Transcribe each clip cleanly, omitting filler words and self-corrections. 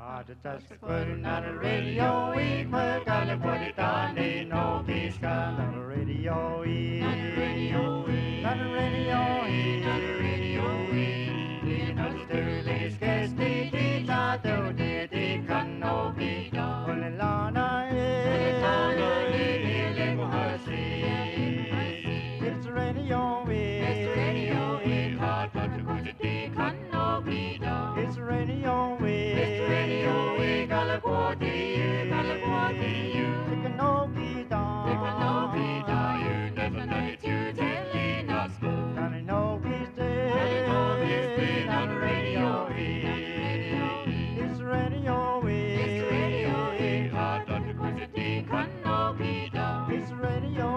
Just putting on the radio, we put on the put it on the no peace on the radio, on the radio, on the radio, on the radio, in the sturdy sketchy tita do the can no be done. Olelana it's radio, it's radio, hot but the can no be done. It's radio, it's radio, California, California, it can no be done. It can no be done. You never know it, you telling us good. And I know he's dead, and I know he's dead on the radio. It's radio, it's radio, hot but the can no be done. It's radio,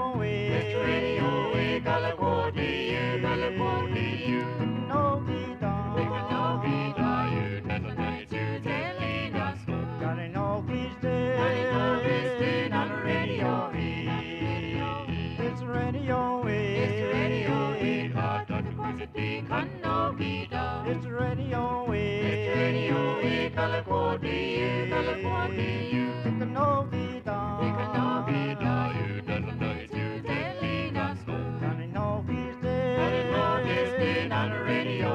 California, California, it can no be done. It can no be done. You never know it, you telling us good. And I know he's dead, and I know he's dead on the radio. It's radio, it's radio, hot but the can no be done. It's radio, California, California, it can no be done. It can no be done. You never know it, you telling us good. And I know he's dead, and I know he's dead on the radio.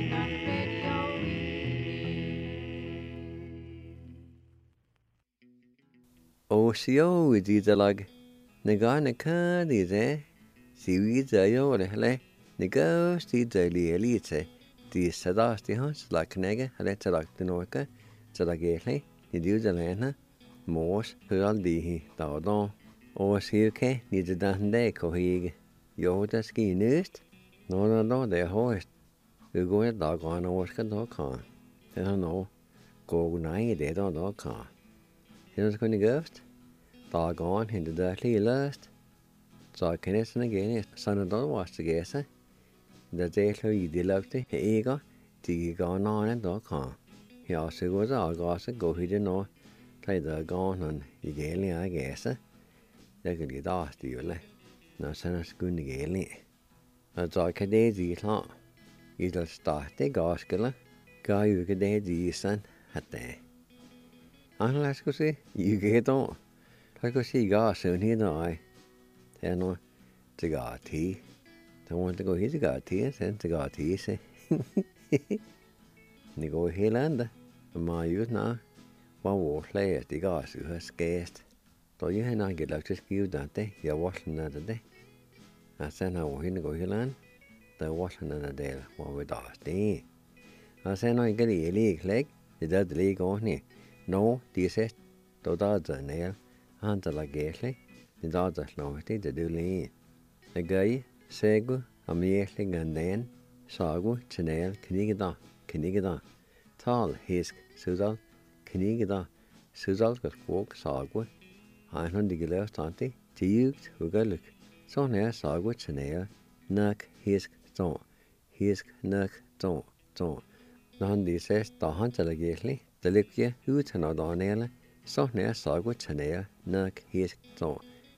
Osio ididalag Nagana Kadize, Siwiza Yolele, Negos di Deli Elite, di Sadasti Hans, like Nega, Letalak the Norca, Zalagately, Nidudalana, Mors, Huraldi, Daudon, Osirke, Nidadan Kohig, Yoda ski nest, no, their horse. We go at dog on Oscar.com. I don't know, go night, they don't car. Here's going to ghost. Dog on in the dirty lust. Så kan næsten igen, sådan der var det gæse. Der det er jo det lugte, ikke? De går nogen der kan. Her så går der også gå hit nå. Der der går nogen i gælde er gæse. Der kan de der stille. Når sådan skulle gælde. Og så kan det de klar. I der starte gaskele. Gør jo ikke det de sådan at det. Lad os se. I kan dog. Der kan se gas og her der. Det nu det går til. Der må det gå helt det går til, så det går til sig. Det går helt andet. Men jo nå. Hvor flere det går så har skæst. Der jo han har lagt til skive der det. Jeg var sådan der det. Og så når han går helt andet. Der var sådan der hvor vi der det. Og så når ikke det lige klæk. Det der det lige går ned. Nå, det er der nær. Han der lager det der slår det det lige. Det gør segu amjæslig gandan. Sagu tjenal knigeda. Tal hisk sudal knigeda. Sudal skal sprog sagu. Han det gælder stante. Tiugt hugaluk. Så nær sagu tjenal. Nak hisk så. Hisk nak så. Når han det ses der han der lager det ligger ud han der nær. Så nær sagu tjenal. Nak hisk så.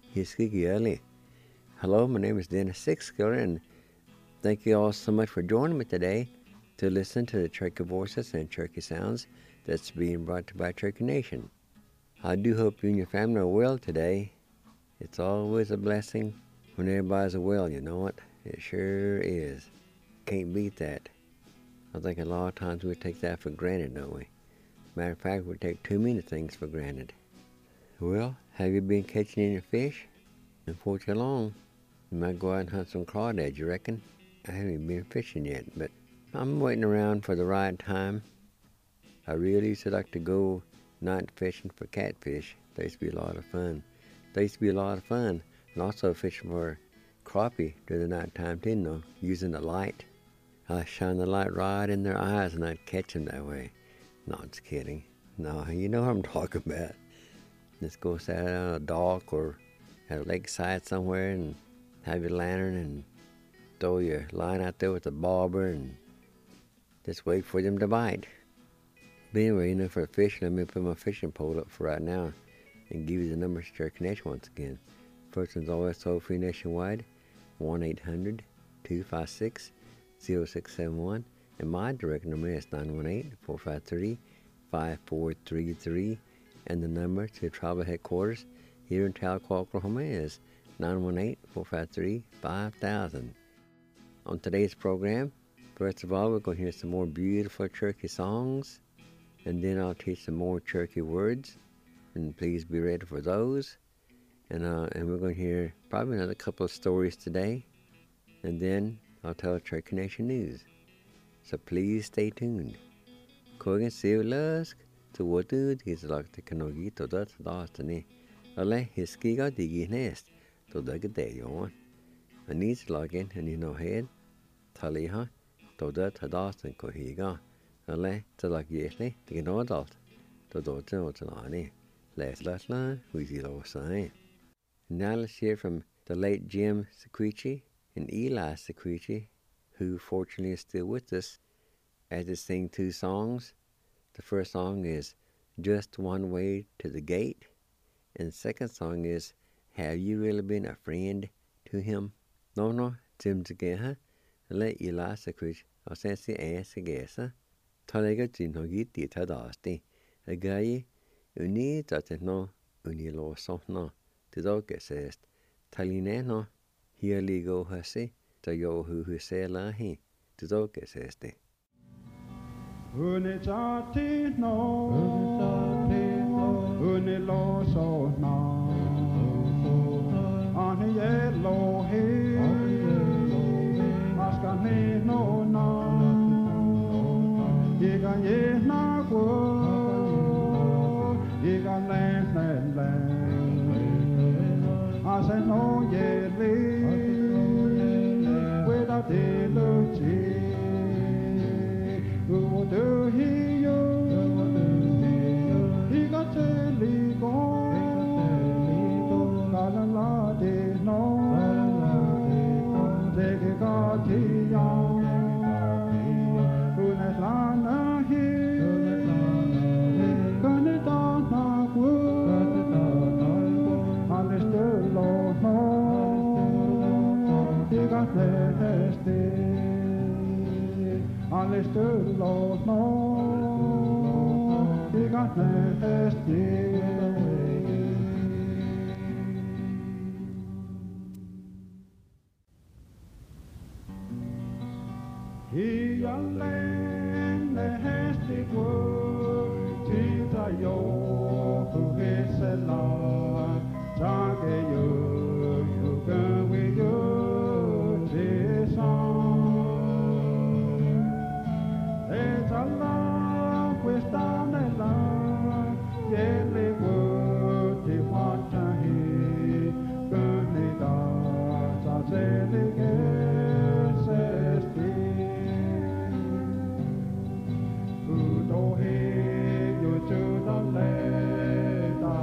Hello, my name is Dennis Sixskiller, and thank you all so much for joining me today to listen to the Cherokee Voices and Cherokee Sounds that's being brought to you by Cherokee Nation. I do hope you and your family are well today. It's always a blessing when everybody's well, you know it? It sure is. Can't beat that. I think a lot of times we take that for granted, don't we? Matter of fact, we take too many things for granted. Well, have you been catching any fish? And for too long, you might go out and hunt some crawdads, you reckon? I haven't been fishing yet, but I'm waiting around for the right time. I really used to like to go night fishing for catfish. They used to be a lot of fun. And also fishing for crappie during the night time too, you know, using the light. I shine the light right in their eyes and I'd catch them that way. No, I'm just kidding. No, you know what I'm talking about. Just go sit on a dock or at a lakeside somewhere and have your lantern and throw your line out there with the bobber and just wait for them to bite. But anyway, you know, for fish, let me put my fishing pole up for right now and give you the numbers to Cherokee Nation once again. First one's always toll-free nationwide, 1-800-256-0671. And my direct number is 918-453-5672. 918-456-5433, and the number to Tribal Headquarters here in Tahlequah, Oklahoma is 918-453-5000. On today's program, first of all, we're going to hear some more beautiful Cherokee songs, and then I'll teach some more Cherokee words, and please be ready for those. And we're going to hear probably another couple of stories today, and then I'll tell Cherokee Nation news. So please stay tuned. Kogan Sivlask to what is like the Kanogi to that Dastani. Ale his skiga digi nest to the day on. And needs login and you know head. Taliha to that Dastan Kohiga. Ale to like yetly to get no adult. To do to Lani. Last line, we see low sign. Now let's hear from the late Jim Sequici and Eli Sequici, who fortunately is still with us, as they sing two songs. The first song is Just One Way to the Gate, and the second song is Have You Really Been a Friend to Him? No, Jim Segeha, let Eli Sequici, or Sensi Ansegesa, Talega Jinogi Titadasti, a guy uni that no unilo sono, to doge says, Talineno. Here ligo hasi, to yo who say lahi, to doge says de. Unitati no, unilo so na, ani yellow he, askani no na, yiga ye na go, yiga le, I said no ye le. Deluci, who do he you? He got teligo, la de no, take it got young, who has lana here, gonna donna wood, understood Lord no, he got understood, Lord, no, he got nasty. He a land nasty word, tis a yo, who is a lot, Jage you can with you, tis on. Allah, questa nella, yele vuoti watahi, gunida, zazeli gesesti. Udohi, yuju da leda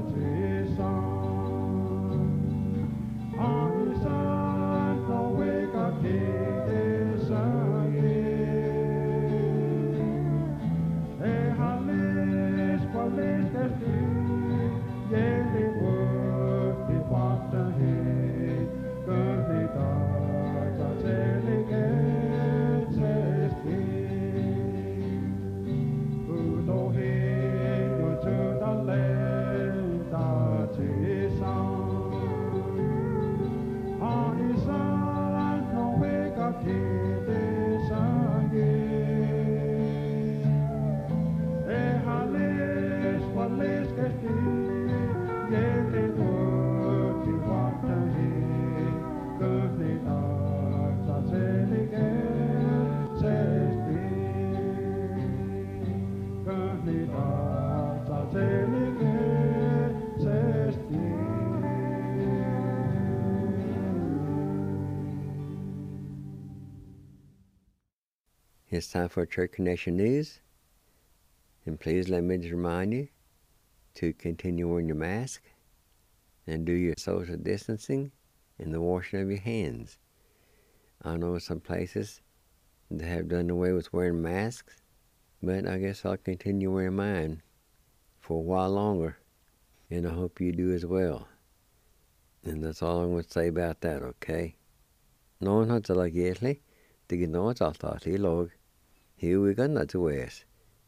jisan. Anisan, no wega kidesan. It's time for Cherokee Nation News, and please let me just remind you to continue wearing your mask and do your social distancing and the washing of your hands. I know some places that have done away with wearing masks, but I guess I'll continue wearing mine for a while longer, and I hope you do as well. And that's all I'm going to say about that, okay? No one has to like yetly, to get no one's all thought he log. Here we got not to waste.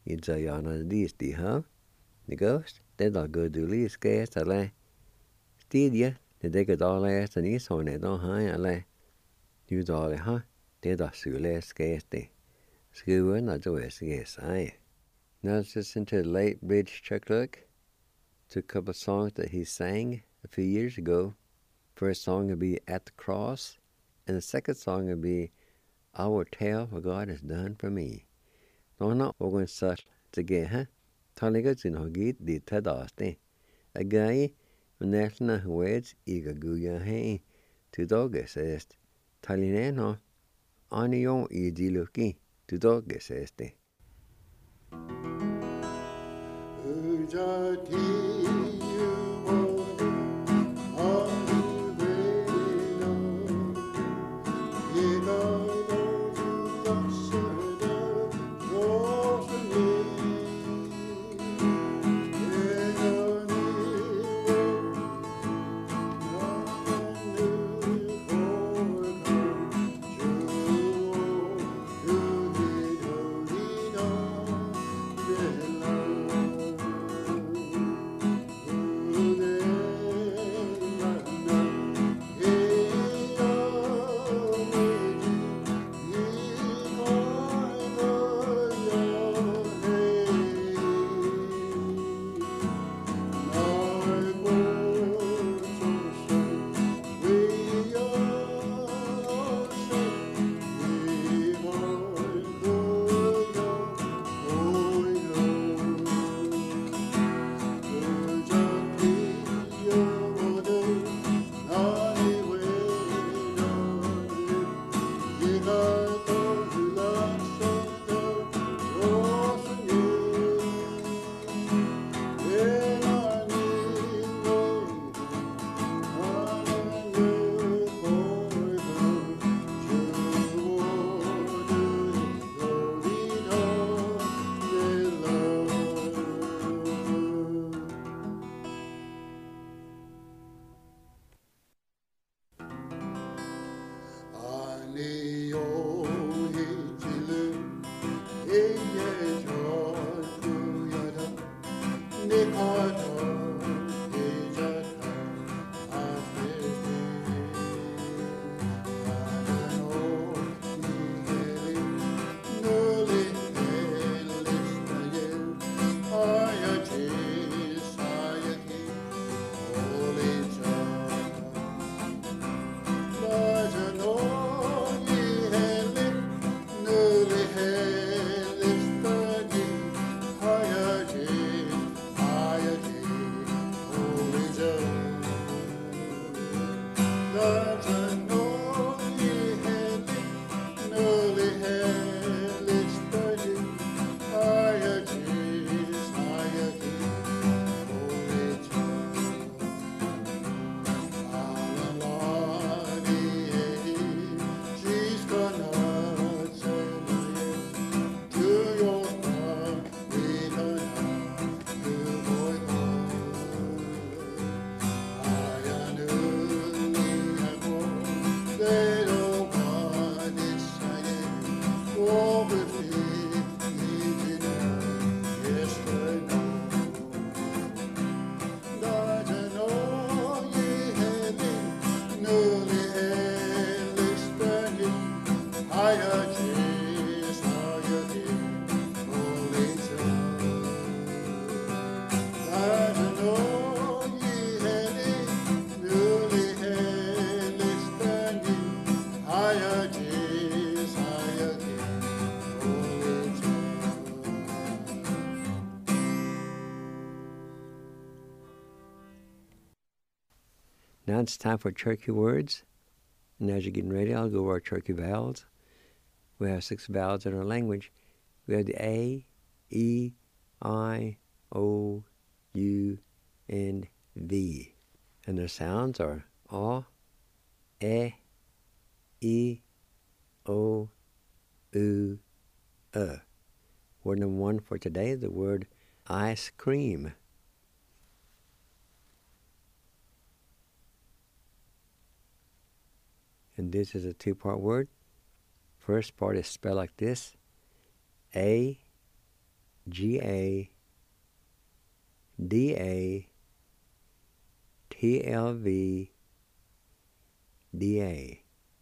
Idzayana Disti, huh? The ghost? They don't go do Lee scares a lay. Steedia, the dig it all ass and east on it, don't high a lay. Use all the huh? They don't sue less scares they. Skewer not the way scares, aye. Now let's listen to the late British Chuck Luck. It's a couple of songs that he sang a few years ago. First song would be At the Cross, and the second song would be I Will Tell What God Has Done For Me. Nó nó vô con sạch thì ghê ha. Thằng này có chuyện họ ghi đi thay đó đi. A guy when na words iga guya hey to doges est. Thằng này nó ani yon I di lucky to doges este. Now it's time for Cherokee words. And as you're getting ready, I'll go over our Cherokee vowels. We have 6 vowels in our language. We have the A, E, I, O, U, and V. And their sounds are A, E, O, U, Word number 1 for today is the word ice cream. And this is a 2-part word. First part is spelled like this: A, G-A-D-A-T-L-V-D-A.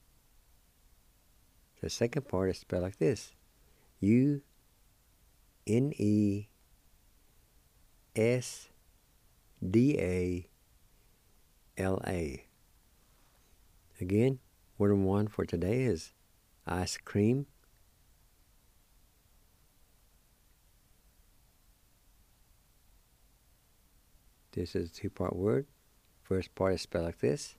The second part is spelled like this. U-N-E-S-D-A-L-A. Again, word number one for today is ice cream. This is a two-part word. First part is spelled like this.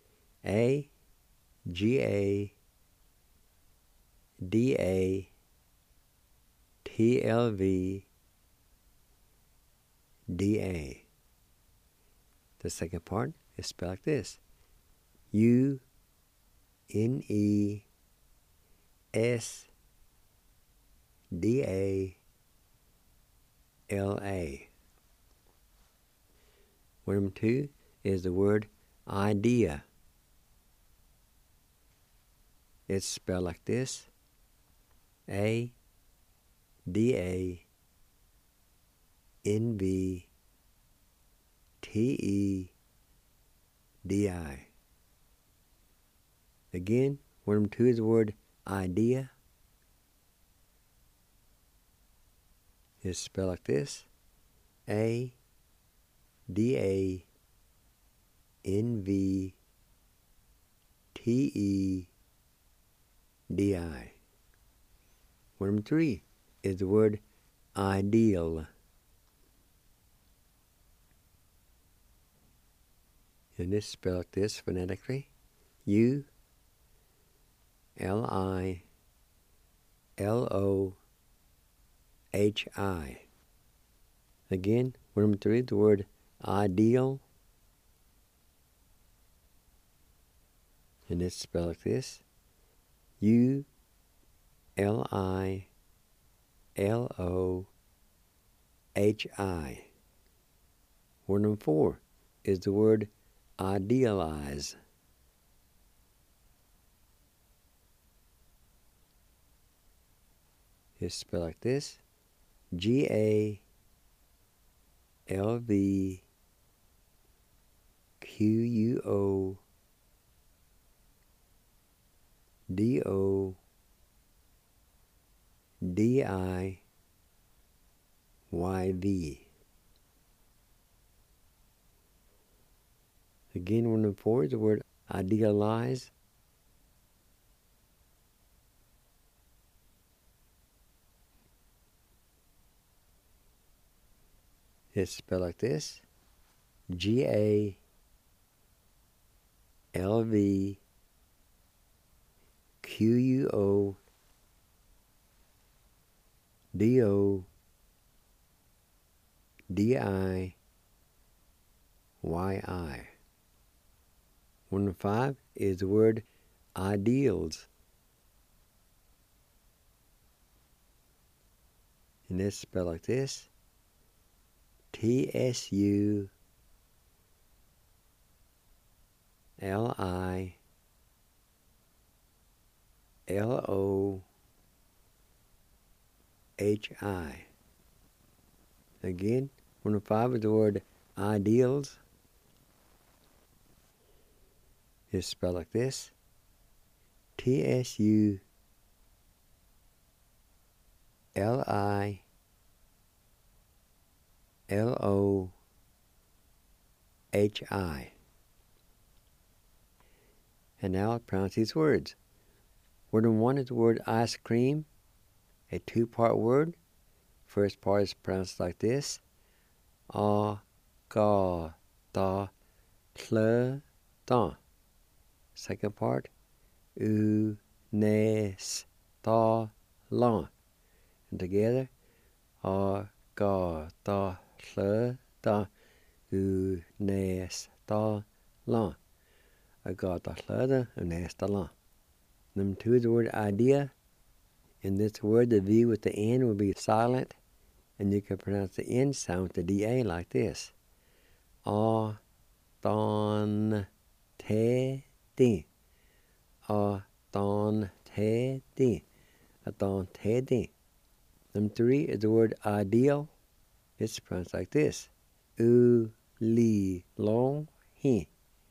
A-G-A-D-A-T-L-V-D-A. The second part is spelled like this. U-N-E-S-D-A-L-A. Word number two is the word idea. It's spelled like this. A-D-A-N-V-T-E-D-I. Again, word number two is the word idea. It's spelled like this. A-D-A-N-V-T-E-D-I. Word number three is the word ideal. And it's spelled like this phonetically. U-L-I-L-O-H-I. Again, word number three, the word ideal. And it's spelled like this. U-L-I-L-O-H-I. Word number four is the word idealize. It's spelled like this. G-A-L-V-Q-U-O-D-O-D-I-Y-V. Again, word number four is the word idealize. It's spelled like this. G-A-L-V-Q-U-O-D-O-D-I-Y-I. Word number five is the word ideals. And it's spelled like this. T-S-U-L-I-L-O-H-I. Again, word number five is the word ideals. It's spelled like this. T-S-U-L-I-L-O-H-I. And now I'll pronounce these words. Word number one is the word ice cream, a two-part word. First part is pronounced like this. A-ga-ta-tle-ta. Second part, u-nes-ta-la. And together, a-ga-ta-tle-ta, u-nes-ta-la. A-ga-ta-tle-ta, u-nes-ta-la. Number two is the word idea. In this word, the V with the N will be silent, and you can pronounce the N sound with the D-A like this. A-ton-te-di. A-ton-te-di. A-ton-te-di. Number 3 is the word ideal. It's pronounced like this. U li long he.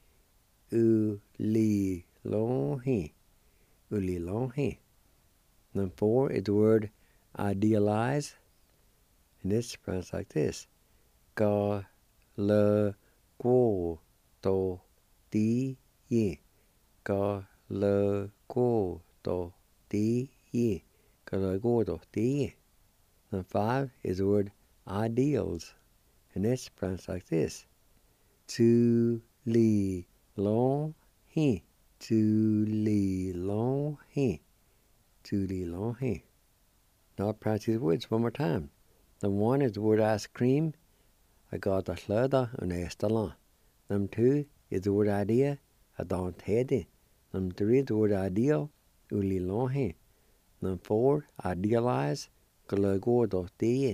U li long he. U li long he. Number 4 is the word idealize. And it's pronounced like this. Ga le go to di ye. Ga le go to di ye. Ga le go to di ye. Number 5 is the word ideals. And it's pronounced like this. Tu li long he. Tu li long he. Tu li long he. Now I'll pronounce these words one more time. Number 1 is the word ice cream. I got a slaughter and a Number 2 is the word idea. I don't have it. Number 3 is the word ideal. Uli long he. Number 4, idealize. Number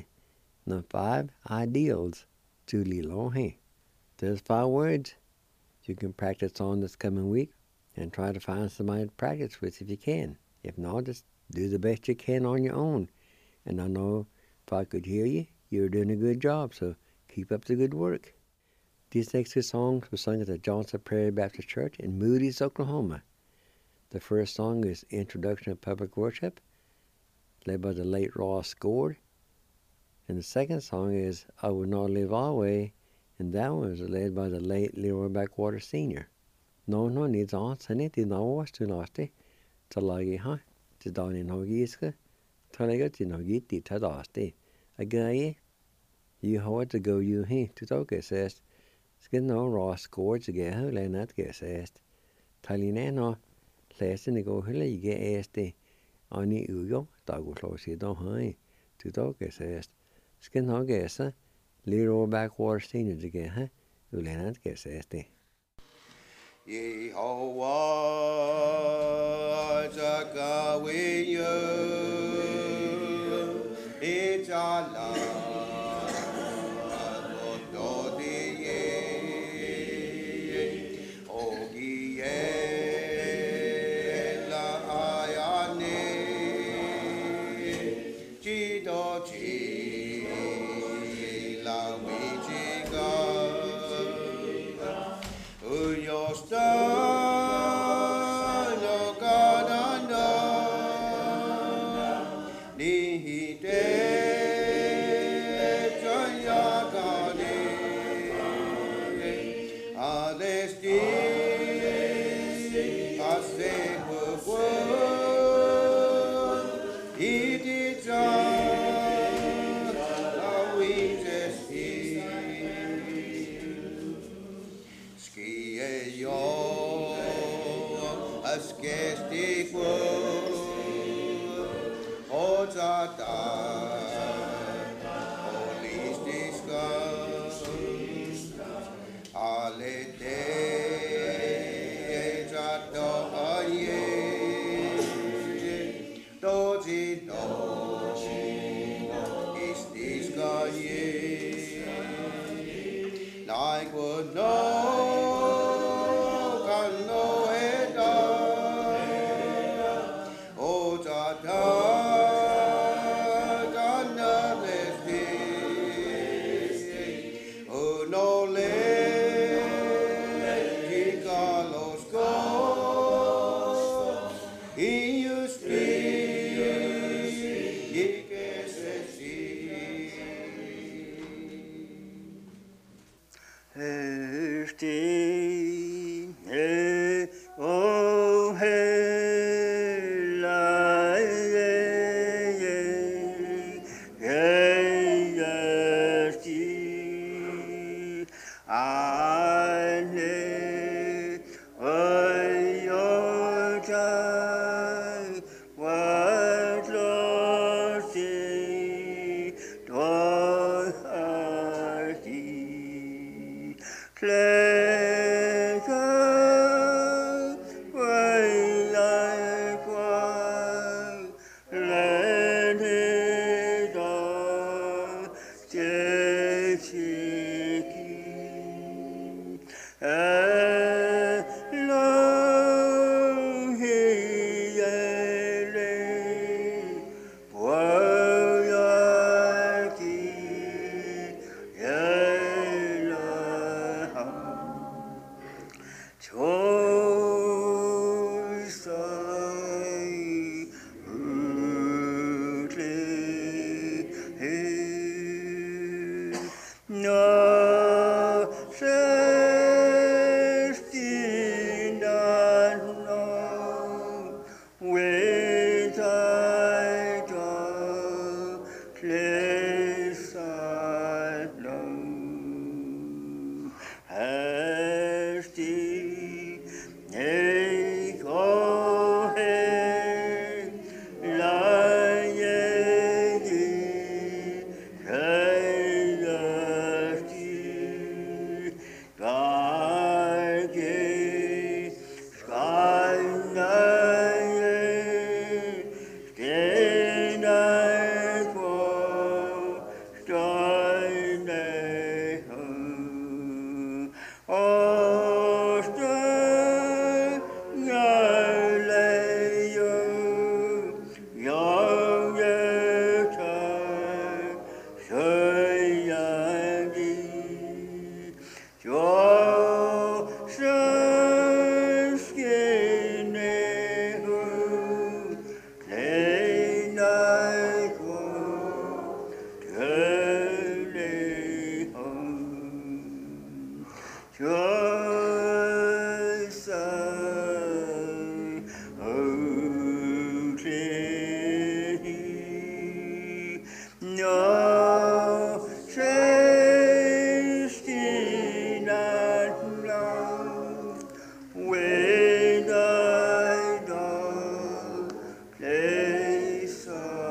5, ideals. Tuli long he. There's 5 words you can practice on this coming week and try to find somebody to practice with if you can. If not, just do the best you can on your own. And I know if I could hear you, you're doing a good job, so keep up the good work. These next 2 songs were sung at the Johnson Prairie Baptist Church in Moody's, Oklahoma. The first song is Introduction of Public Worship, led by the late Ross Gord. And the second song is I Will Not Live Always, and that one was led by the late Leroy Backwater Sr. No needs on, Senate, the Nawas to Nasty, Talagi, huh? To Donny Nogiska, Talaga to Nogiti, Tadasti. Again, you how to go, you he, to Toka says, Skin no Ross Gord to get her, Lenat get says, Talinano, less in the go, you get este. Ani uyo, tago close don't high. To Toka says, Skin no guess, Leroy Backwater Senior to get her, Lenat get says. Yehovah Jagawiyo Ijala Adododiye Ogiye La Ayane Chidochi La Wichiga place alone. Hasty, echo, No, trusting not long when I know place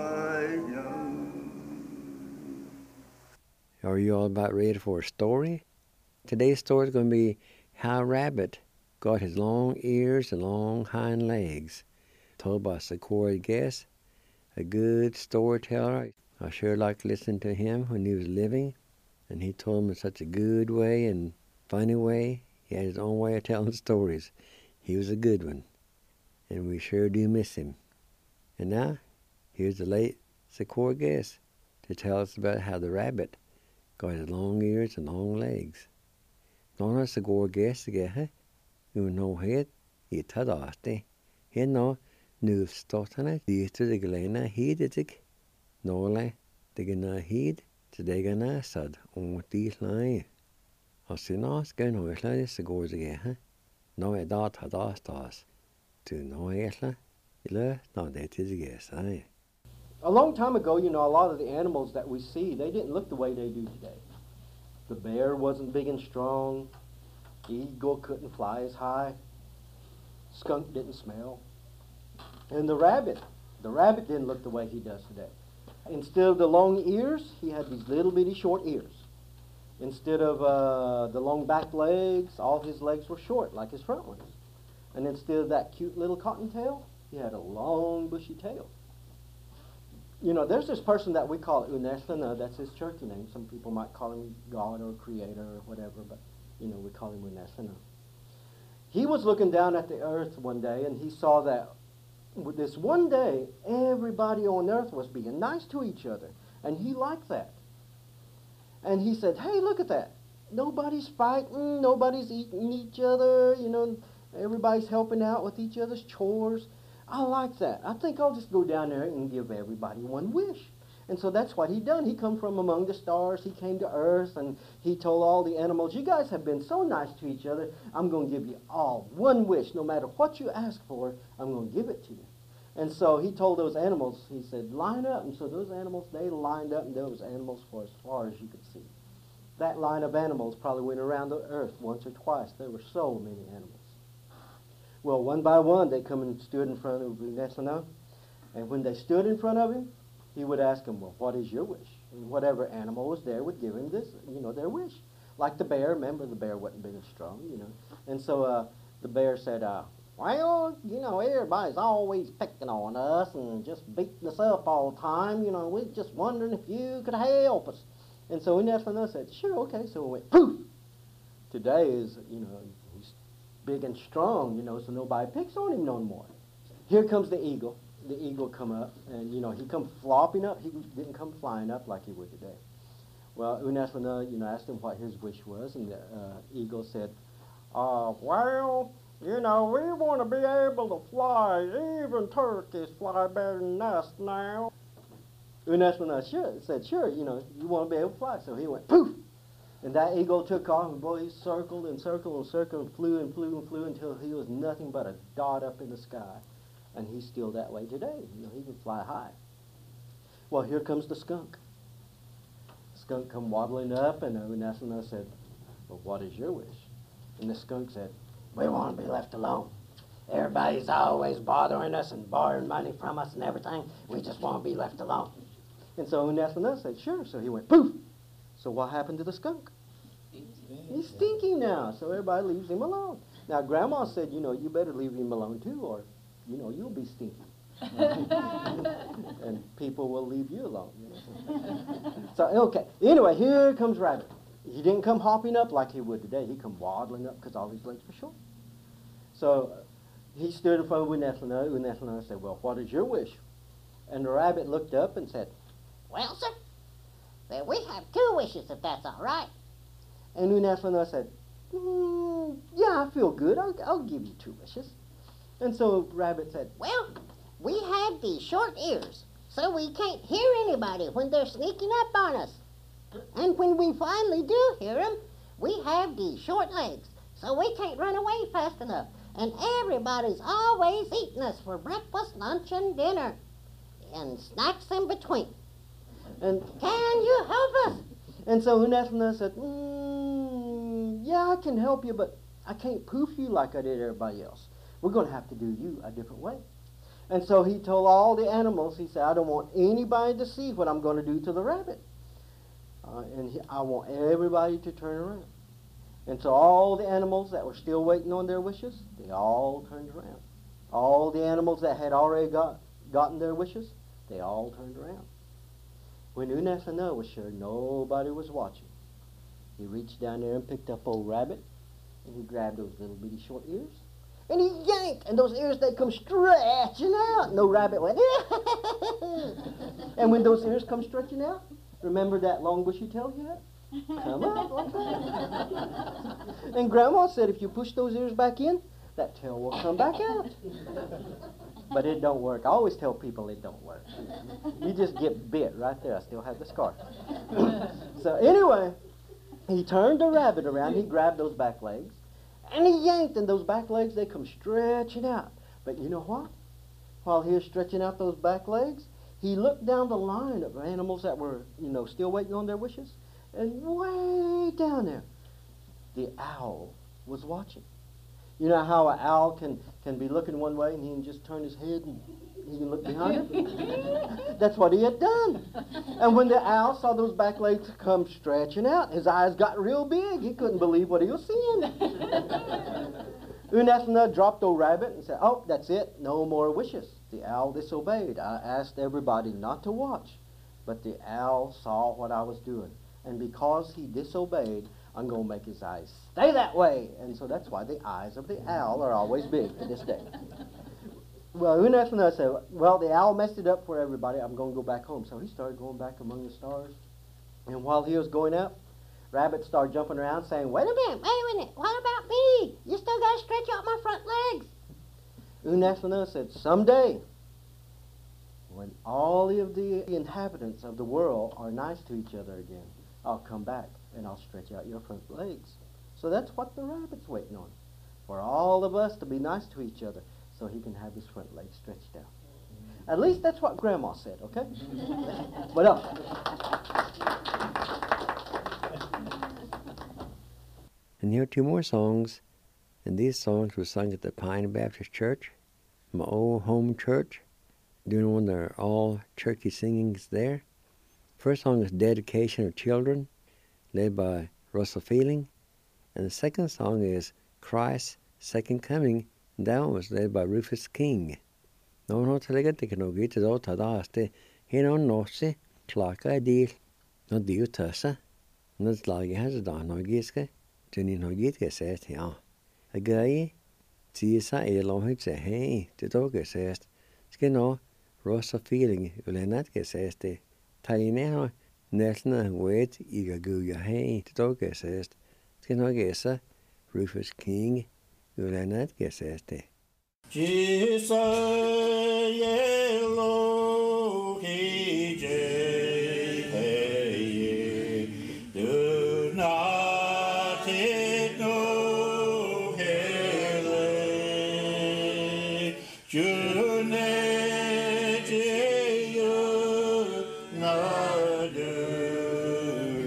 alone. Are you all about ready for a story? Today's story is going to be how a rabbit got his long ears and long hind legs. Told by Sequoia Guest, a good storyteller. I sure liked listening to him when he was living, and he told them in such a good way and funny way. He had his own way of telling stories. He was a good one, and we sure do miss him. And now, here's the late Sequoia Guest to tell us about how the rabbit got his long ears and long legs. Några så går gäsige unåhet I tadaste. Heno nu ståtarna ditu de glena hidetik. Nåle de gana hid til de gana sad de slai. Og synas gan hoisla så går det ge. Nå da tadastas. Tu nå esla. Ile nå det til ge sai. A long time ago, a lot of the animals that we see, they didn't look the way they do today. The bear wasn't big and strong. The eagle couldn't fly as high. Skunk didn't smell. And the rabbit didn't look the way he does today. Instead of the long ears, he had these little bitty short ears. Instead of the long back legs, all his legs were short, like his front ones. And instead of that cute little cottontail, he had a long bushy tail. There's this person that we call Uneslana, that's his Cherokee name. Some people might call him God or Creator or whatever, but, we call him Uneslana. He was looking down at the earth one day, and he saw that with this one day, everybody on earth was being nice to each other, and he liked that. And he said, hey, look at that. Nobody's fighting, nobody's eating each other, everybody's helping out with each other's chores. I like that. I think I'll just go down there and give everybody one wish. And so that's what he done. He come from among the stars. He came to earth, and he told all the animals, you guys have been so nice to each other, I'm going to give you all one wish. No matter what you ask for, I'm going to give it to you. And so he told those animals, he said, line up. And so those animals, they lined up, and there was animals for as far as you could see. That line of animals probably went around the earth once or twice. There were so many animals. Well, one by one, they come and stood in front of Uneslana. And when they stood in front of him, he would ask them, well, what is your wish? And whatever animal was there would give him this, their wish. Like the bear. Remember, the bear wasn't big and strong, And so the bear said, well, everybody's always picking on us and just beating us up all the time. We're just wondering if you could help us. And so Uneslana said, sure, okay. So it went, poof! Today is, he's big and strong, so nobody picks on him no more. Here comes the eagle. The eagle come up, and, he come flopping up. He didn't come flying up like he would today. Well, Uneslana, asked him what his wish was, and the eagle said, well, we want to be able to fly. Even turkeys fly better than us now. Uneslana said, sure, you want to be able to fly. So he went, poof! And that eagle took off, and boy, he circled and circled and circled and flew and flew and flew until he was nothing but a dot up in the sky. And he's still that way today. He can fly high. Well, here comes the skunk. skunk come waddling up, and Unasana said, well, what is your wish? And the skunk said, we want to be left alone. Everybody's always bothering us and borrowing money from us and everything. We just want to be left alone. And so Unasana said, sure. So he went, poof. So what happened to the skunk? He's stinky now, so everybody leaves him alone. Now, Grandma said, you better leave him alone too, or, you'll be stinky. And people will leave you alone. So, okay. Anyway, here comes Rabbit. He didn't come hopping up like he would today. He come waddling up because all his legs were short. So he stood in front of Unasana. Unasana said, well, what is your wish? And the rabbit looked up and said, well, sir, then we have 2 wishes, if that's all right. And Unasana said, yeah, I feel good. I'll give you 2 wishes. And so Rabbit said, well, we have these short ears, so we can't hear anybody when they're sneaking up on us. And when we finally do hear them, we have these short legs, so we can't run away fast enough. And everybody's always eating us for breakfast, lunch, and dinner, and snacks in between. And can you help us? And so Unasana said, yeah, I can help you, but I can't poof you like I did everybody else. We're going to have to do you a different way. And so he told all the animals, he said, I don't want anybody to see what I'm going to do to the rabbit. I want everybody to turn around. And so all the animals that were still waiting on their wishes, they all turned around. All the animals that had already gotten their wishes, they all turned around. When Unasana was sure nobody was watching, he reached down there and picked up old Rabbit, and he grabbed those little bitty short ears, and he yanked, and those ears, they come stretching out, and the rabbit went, and when those ears come stretching out, remember that long bushy tail you had? Come out like that. And Grandma said if you push those ears back in, that tail will come back out. But it don't work. I always tell people it don't work. You just get bit right there. I still have the scar. So anyway, he turned the rabbit around. He grabbed those back legs, and he yanked, and those back legs, they come stretching out. But you know what? While he was stretching out those back legs, he looked down the line of animals that were, still waiting on their wishes, and way down there, the owl was watching. You know how an owl can be looking one way and he can just turn his head and he can look behind him? That's what he had done. And when the owl saw those back legs come stretching out, his eyes got real big. He couldn't believe what he was seeing. Unasana dropped old Rabbit and said, oh, that's it, no more wishes. The owl disobeyed. I asked everybody not to watch, but the owl saw what I was doing. And because he disobeyed, I'm going to make his eyes stay that way. And so that's why the eyes of the owl are always big to this day. Well, Unasana said, well, the owl messed it up for everybody. I'm going to go back home. So he started going back among the stars. And while he was going up, Rabbit started jumping around saying, wait a minute, what about me? You still got to stretch out my front legs. Unasana said, someday, when all of the inhabitants of the world are nice to each other again, I'll come back and I'll stretch out your front legs. So that's what the rabbit's waiting on, for all of us to be nice to each other so he can have his front legs stretched out. At least that's what Grandma said, okay? What else? And here are 2 more songs, and these songs were sung at the Pine Baptist Church, my old home church, doing one of their all churchy singings there. First song is Dedication of Children, led by Russell Feeling, and the second song is Christ's Second Coming, and that one was led by Rufus King. No talaga tikanogi to do tadaste, hino nosi, klaka deal, no dio tussa, no slagi has a don no giske, Jenny no gitke says, ja. A guy, tisa elom hit say, hey, to dog says, skino, Russell Feeling, ulenat says, Talineho, Nelson wait, Iga Guya, hey, to dog says, skino gesa, Rufus King, ulenat says, Jesus, yellow, he do not take no hele, june you no do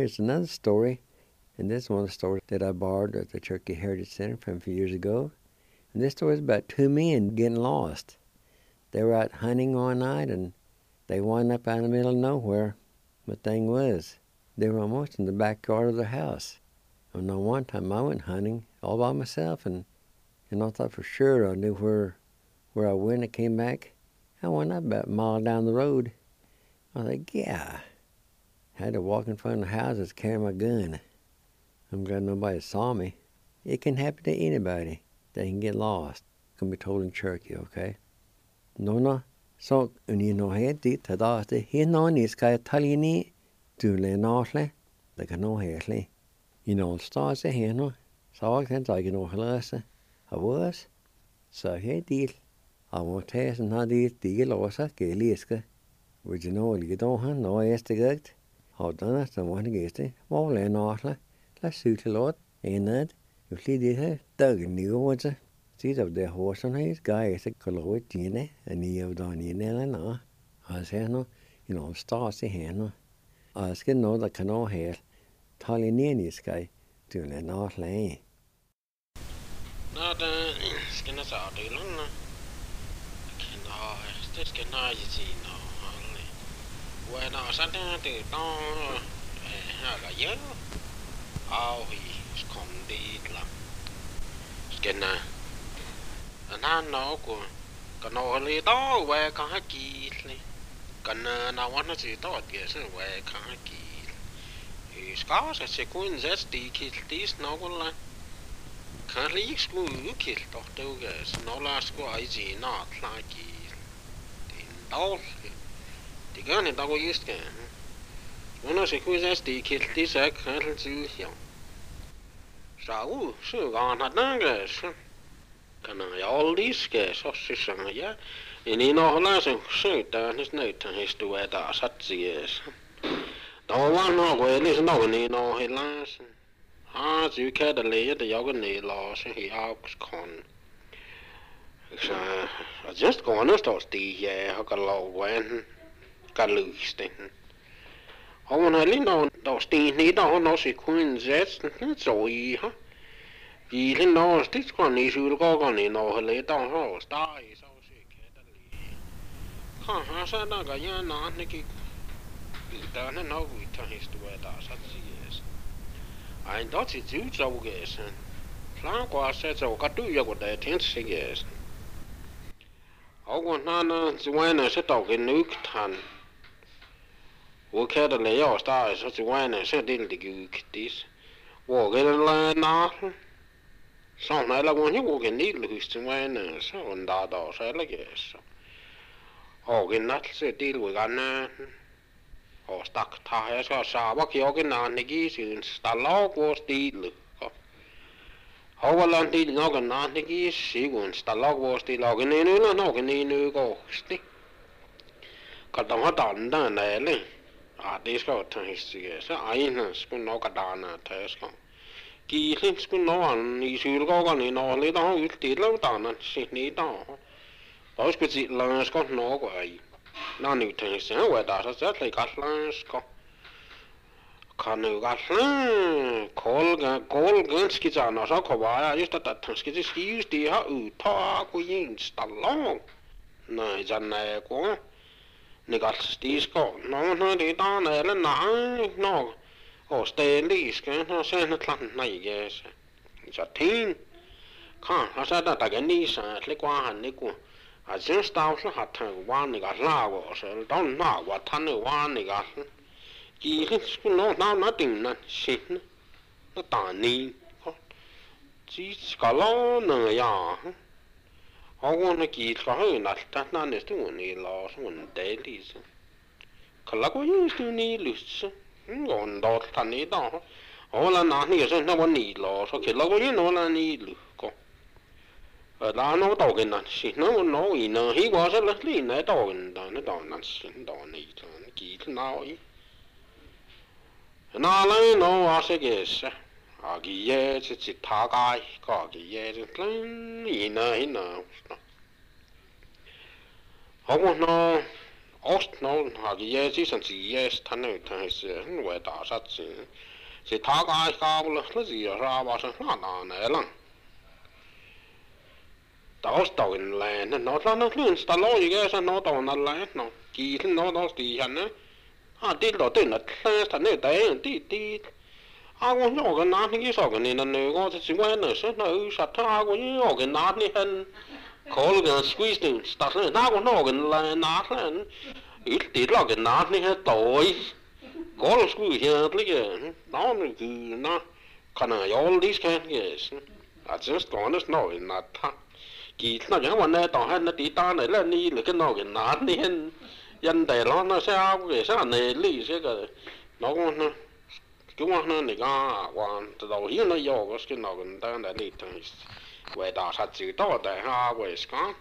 here's another story, and this is one of the stories that I borrowed at the Cherokee Heritage Center from a few years ago. And this story is about two men getting lost. They were out hunting one night, and they wound up out in the middle of nowhere. The thing was, they were almost in the backyard of their house. And on one time I went hunting all by myself, and I thought for sure I knew where I went. I came back. I went up about a mile down the road. I was like, yeah. I had to walk in front of the houses carrying my gun. I'm glad nobody saw me. It can happen to anybody. They can get lost. It can be told in Cherokee, okay? No. So, uninoheti tadaste hinoni sky talini to lenosle, the canohesle. Stars a heno, so I can't like I was. So he deal. I want to test and how these deal also geliska. Would you know you don't have no estigate? How done us the one against it? Well, lenosle, let's suit a lot, ain't that? You see this, dug in the woods. See of the horse on his guy is a color gene, and he of Donnie Nella. I say no, stars a hen. I can know the canoe hair. Talini sky to the north lane. Not skin us out, you know. This can I see no only. When I sat down to don't have a year, how he's come deed lam. Skinner. And I know can only dog where can I keep. Can I want to see dog yes and where can I keep. Scars a sequence as the kill this novel. Can't leave school you kill Dr. Gas, no last go I see not like it. In dog, the gun in dog used can. One of the sequence as the kill this I can't see him. So, gone had done gas. Can I all these gas or system, yeah? And in all last shoot down his note and his to wear that such years. Don't want no way, listen, no need no headlines. As you care the lay the yoga need loss, and he out con. I just go on and start the yeah, I got a low when got loose thing. I want to know those things need no sequence, that's so easy, huh? You didn't know this one is you go on in all lay down house, die so sick. I said, I got you not, Nicky. Done and over to his to wear that such years. I thought it's you so guess. Plank was said so got to you with that 10 years. I want none to when I set off in Nuke Tan. We care the lay or stars such a when I said little gook this. Walk in the land now. Some I like when you walk in needle who's to when so and that also I guess. Oh, in that said deal with Anna. Or stuck tires or Sabak Yogan and the geese in Stalog was deal. How will I deal Nogan and the geese? She won't Stalog was the logging in and Nogan in New Ghost. Cut them hot on done, eh? Ah, this go to his years. I know spoon no cadana task. Geese spoon no one, he should go on in all little you did low down and she need down. Those could see lunch got no way. None of things where that's exactly got lunch. Can you got call Ganskis on us? I used to that Tanskis used the talk we ain't long. No, it's a nag. Niggas these go. No, they don't no. Oh, stay in these, can't I send a clan? Yes. It's a teen. Can't I said that again? These, like one, Nico. I just also had to one got law, so don't know what ton of one got. He's no, nothing, not shit. Not Danny. She's got on, yeah. I want to keep her, not that none is doing a loss one daily. Calaco used to need loose. On dot tanny down. All I know is no one need loss. Okay, logo, you know, I need look. I know dog in that shit. No, he was a little that dog in that don't need to keep now. And all I know, I guess, I guess it's a tag yes, it's plain, he knows. I won't know Ost hagi jeesis on si jees tänne se luetaan satsi. Se takaa kaavalla lasi ja raavassa lataan elan. Taustakin lään, no lana lynsta loikeessa no tonalla, no kiisin no tosti hänne. Tillo tynnät läästä nyt ei tiit. Aku jokin naatni isokin niin on nyt kootsi vuennössä, no ysattaa aku jokin naatni hän. Kolgan squeezing starten aku nokin lään naatlen. Yltilokin naatni hän toi. Kol squeezing liian. No nyt kyllä. Kana jollisken yes. Just honest noin natta. Kiitna ja vanne tohen na titaan ele ni cái nokin naatni hän. Dân đề lo nó sẽ áo cái sao này lý sẽ cái nó cũng chúng nó này cái quan từ đầu hiến nó vô cái nó cũng đang để đi thằng về đào sát chữ đó để ha về cái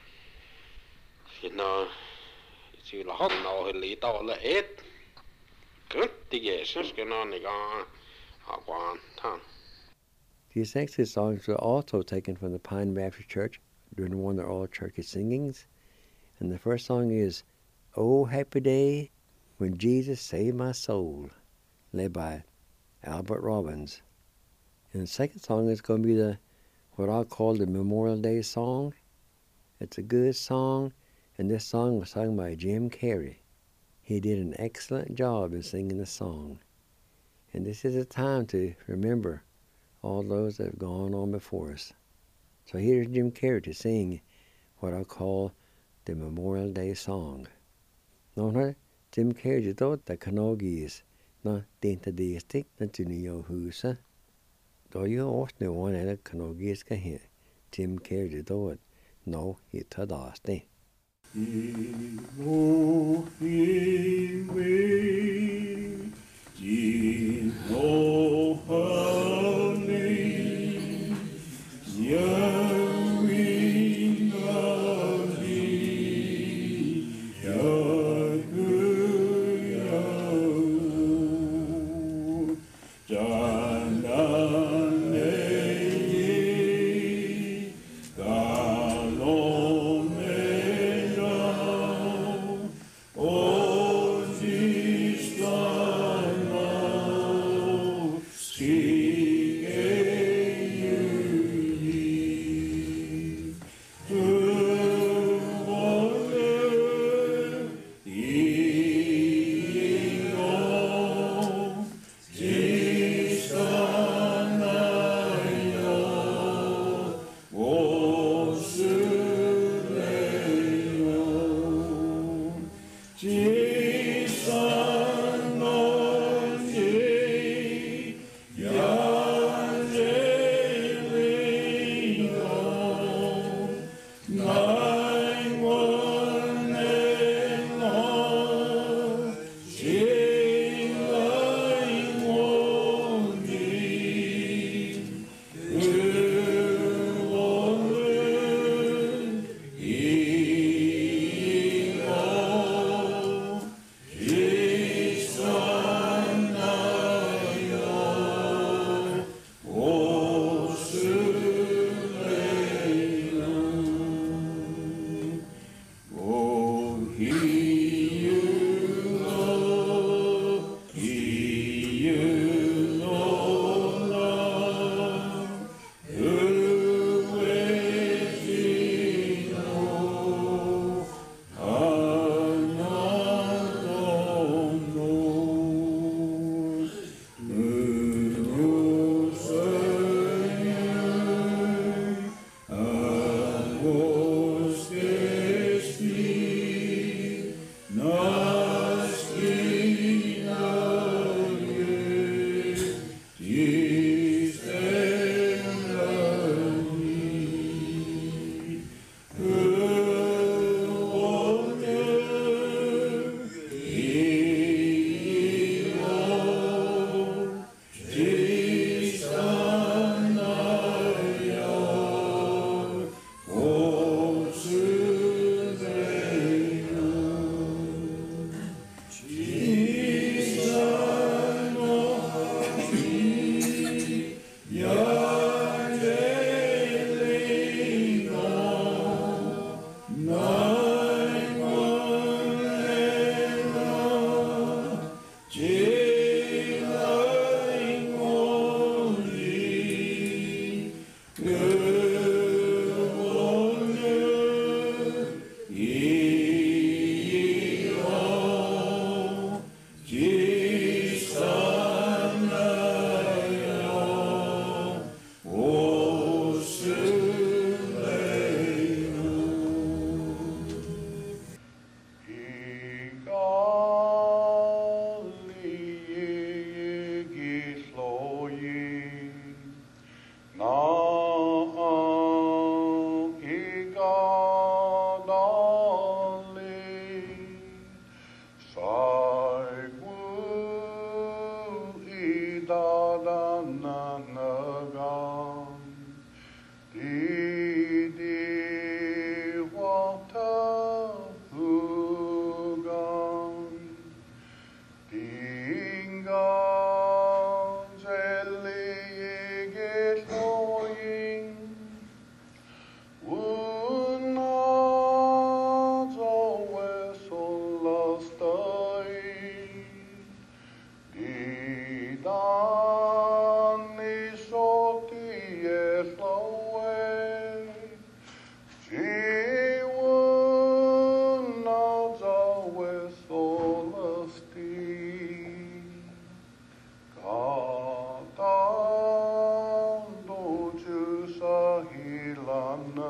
thì nó chữ là học nó thì lý đó là hết cái thì cái nó này cái quan thằng. These next two songs were also taken from the Pine Baptist Church during one of their all-church singings, and the first song is "Oh, Happy Day When Jesus Saved My Soul," led by Albert Robbins. And the second song is going to be what I'll call the Memorial Day song. It's a good song, and this song was sung by Jim Carrey. He did an excellent job in singing the song. And this is a time to remember all those that have gone on before us. So here's Jim Carrey to sing what I'll call the Memorial Day song. Nå, Jim Carrey då det kan nog ges när det inte det när du nya huset. Då ju åt nu var det kan nog ges ska här. Jim Carrey då nå hitta det. Speak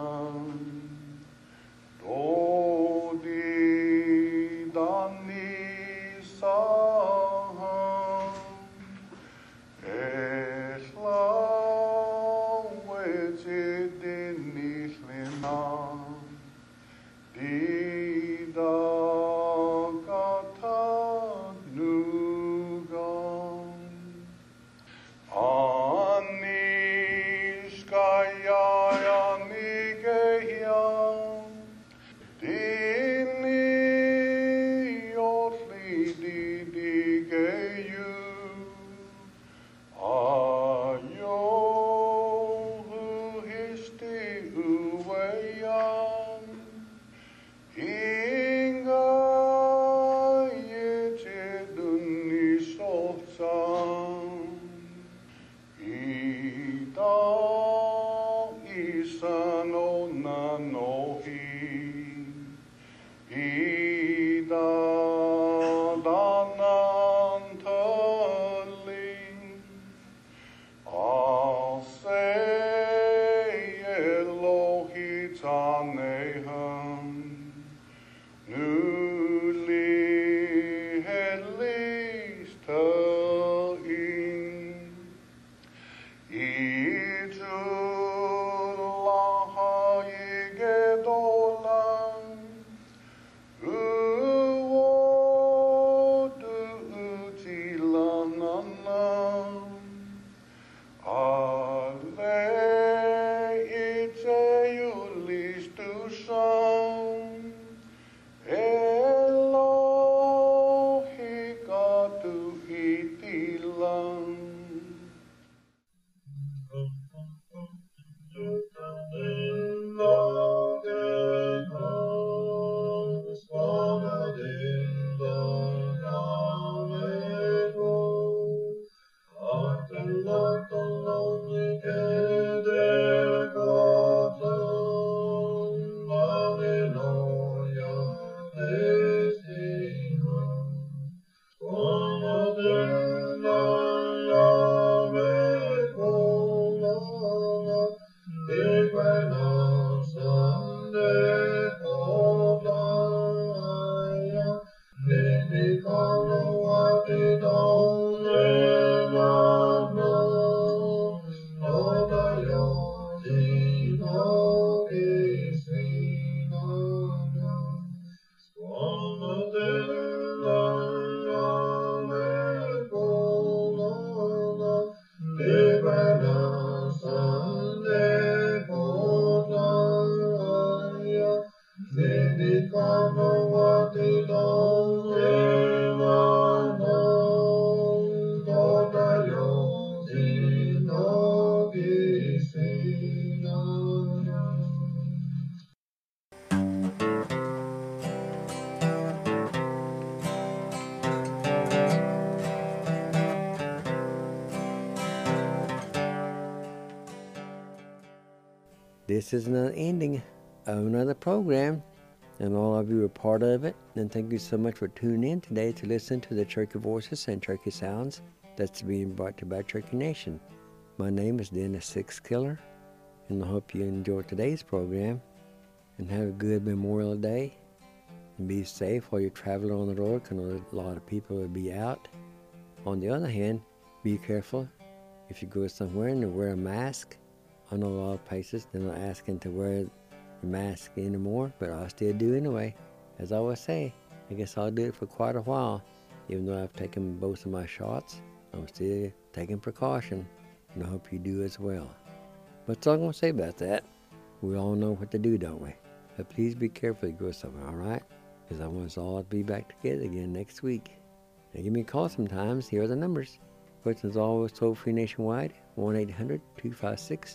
This is another ending of another program, and all of you are part of it. And thank you so much for tuning in today to listen to the Cherokee Voices and Cherokee Sounds that's being brought to you by Cherokee Nation. My name is Dennis Six Killer, and I hope you enjoyed today's program, and have a good Memorial Day, and be safe while you're traveling on the road, because a lot of people will be out. On the other hand, be careful if you go somewhere and wear a mask. I know a lot of places they're not asking to wear the mask anymore, but I still do anyway. As I always say, I guess I'll do it for quite a while. Even though I've taken both of my shots, I'm still taking precaution, and I hope you do as well. But that's all I'm going to say about that. We all know what to do, don't we? But please be careful you go somewhere, all right? Because I want us all to be back together again next week. Now give me a call sometimes. Here are the numbers. Which is always toll-free nationwide, 1-800-256-0671.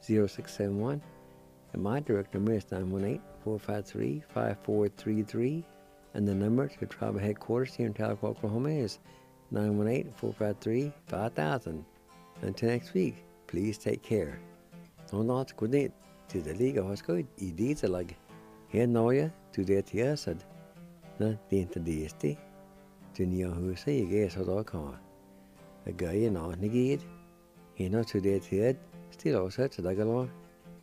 And my direct number is 918-453-5433. And the number to tribal headquarters here in Tahlequah, Oklahoma is 918-453-5000. Until next week, please take care. Något godhet till det liga har skoj I dessa lag. Henoja till det görsad. När det inte det till nya huset I gäsa då kan. A guy in on the gate. Heno till det höd. Still också till dagalå.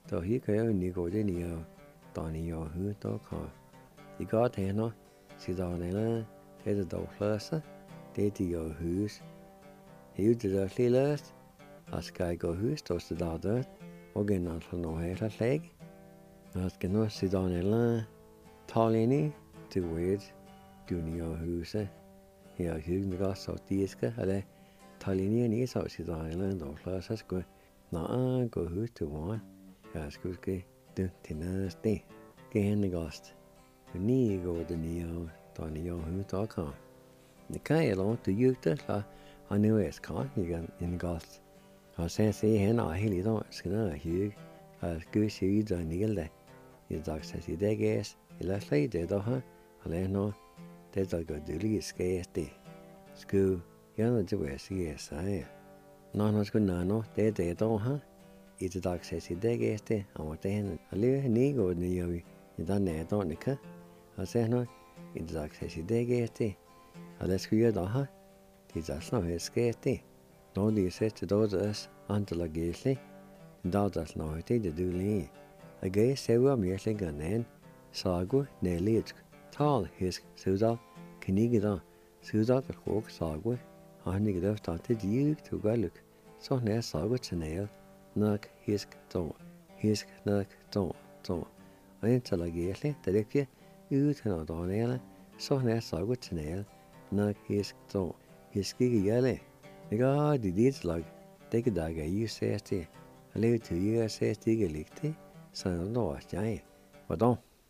tao hi cái ni go de ni tao ni yo hu tao kha thì có thể nó thì đó này là cái đầu first để thì yo hu hiểu từ đó first as cái go hu tao sẽ đó đó organ nó nó hay là leg as cái nó thì đó này là thao lên đi to wait to ni yo hu se hiểu hiểu nó có số tiết cái là thao lên đi số thì đó này là đầu first cái nó go hu to one as cái thì nó stay cái này ghost ni go de ni tao ni yo hu tao kha ni cái lo tu yu te la anu es kha ni gan in ghost ha se he na he li do skna hi cứ si do ni gel de ni dak se si de ges ila sai de do ha ale no te do go de li ske este sku ya no de we si es ai no sku na no te do ha i de dak se si de ges te amo te ale ni go ni yo ni da ne do ni ka se no in da se si de gete ala skuya da ha di da sno es gete no di se te do das antala gele da das no te de du li a ge se wa mi se ganen sagu ne lit tal his suda kinigi da suda da khok sagu ha ni ge da te di tu galuk so ne sagu chnel nak his nak to anh trả lời ghé lên tại đây kia ư thế nào đó này là số này sáu cái chuyện này là his cái gì đấy cái đi là cái đại cái yêu sẽ lấy từ yêu sẽ cái lịch thế sao nó chạy và đâu